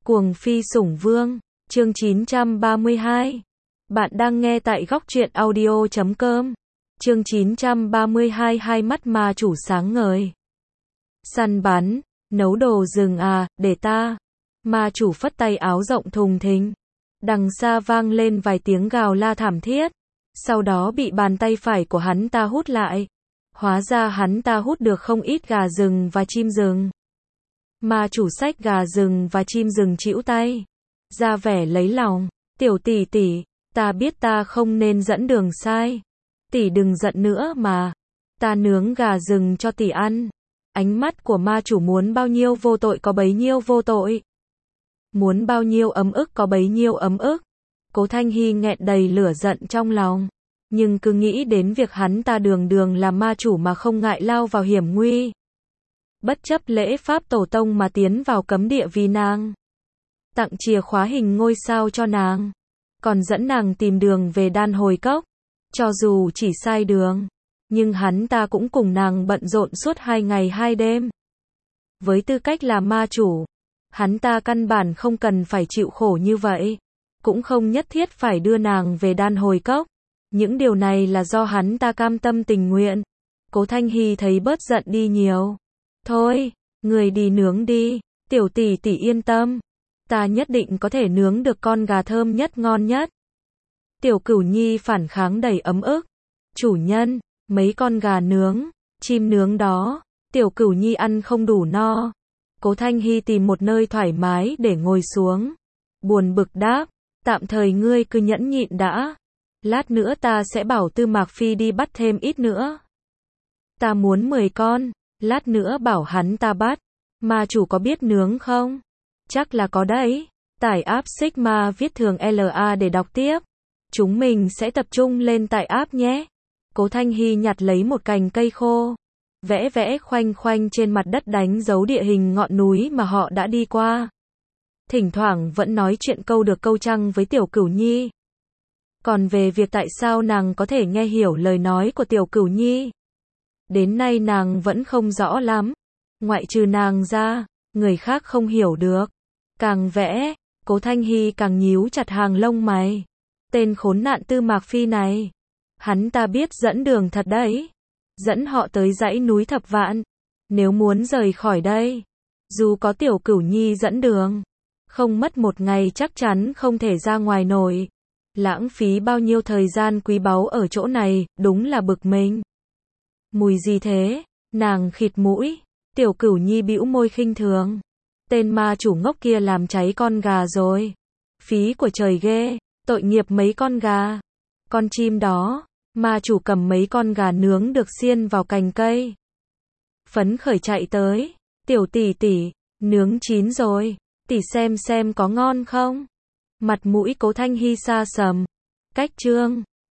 Cuồng phi sủng vương, chương 932. Bạn đang nghe tại góc truyện audio.com. Chương 932. Hai mắt ma chủ sáng ngời. Săn bắn, nấu đồ rừng à, để ta. Ma chủ phất tay áo rộng thùng thình. Đằng xa vang lên vài tiếng gào la thảm thiết. Sau đó bị bàn tay phải của hắn ta hút lại. Hóa ra hắn ta hút được không ít gà rừng và chim rừng. Ma chủ xách gà rừng và chim rừng trĩu tay, ra vẻ lấy lòng. Tiểu tỷ tỷ, ta biết ta không nên dẫn đường sai. Tỷ đừng giận nữa mà. Ta nướng gà rừng cho tỷ ăn. Ánh mắt của ma chủ muốn bao nhiêu vô tội có bấy nhiêu vô tội. Muốn bao nhiêu ấm ức có bấy nhiêu ấm ức. Cố Thanh Hy nghẹn đầy lửa giận trong lòng. Nhưng cứ nghĩ đến việc hắn ta đường đường là ma chủ mà không ngại lao vào hiểm nguy. Bất chấp lễ pháp tổ tông mà tiến vào cấm địa vì nàng. Tặng chìa khóa hình ngôi sao cho nàng. Còn dẫn nàng tìm đường về Đan Hồi Cốc. Cho dù chỉ sai đường. Nhưng hắn ta cũng cùng nàng bận rộn suốt 2 ngày 2 đêm. Với tư cách là ma chủ. Hắn ta căn bản không cần phải chịu khổ như vậy. Cũng không nhất thiết phải đưa nàng về Đan Hồi Cốc. Những điều này là do hắn ta cam tâm tình nguyện. Cố Thanh Hy thấy bớt giận đi nhiều. Thôi, người đi nướng đi, tiểu tỷ tỷ yên tâm. Ta nhất định có thể nướng được con gà thơm nhất ngon nhất. Tiểu Cửu Nhi phản kháng đầy ấm ức. Chủ nhân, mấy con gà nướng, chim nướng đó, Tiểu Cửu Nhi ăn không đủ no. Cố Thanh Hy tìm một nơi thoải mái để ngồi xuống. Buồn bực đáp, tạm thời ngươi cứ nhẫn nhịn đã. Lát nữa ta sẽ bảo Tư Mạc Phi đi bắt thêm ít nữa. Ta muốn 10 con. Lát nữa bảo hắn ta bắt. Ma chủ có biết nướng không? Chắc là có đấy. Tải app Sigma viết thường LA để đọc tiếp. Chúng mình sẽ tập trung lên tại app nhé. Cố Thanh Hy nhặt lấy một cành cây khô. Vẽ vẽ khoanh khoanh trên mặt đất đánh dấu địa hình ngọn núi mà họ đã đi qua. Thỉnh thoảng vẫn nói chuyện câu được câu trăng với Tiểu Cửu Nhi. Còn về việc tại sao nàng có thể nghe hiểu lời nói của Tiểu Cửu Nhi, đến nay nàng vẫn không rõ lắm. Ngoại trừ nàng ra, người khác không hiểu được. Càng vẽ, Cố Thanh Hy càng nhíu chặt hàng lông mày. Tên khốn nạn Tư Mạc Phi này. Hắn ta biết dẫn đường thật đấy. Dẫn họ tới dãy núi Thập Vạn. Nếu muốn rời khỏi đây, dù có Tiểu Cửu Nhi dẫn đường, không mất 1 ngày chắc chắn không thể ra ngoài nổi. Lãng phí bao nhiêu thời gian quý báu ở chỗ này, đúng là bực mình. Mùi gì thế? Nàng khịt mũi. Tiểu Cửu Nhi bĩu môi khinh thường. Tên ma chủ ngốc kia làm cháy con gà rồi. Phí của trời ghê. Tội nghiệp mấy con gà. Con chim đó. Ma chủ cầm mấy con gà nướng được xiên vào cành cây. Phấn khởi chạy tới. Tiểu tỷ tỷ, nướng chín rồi. Tỷ xem có ngon không? Mặt mũi Cố Thanh Hy xa sầm. Cách chương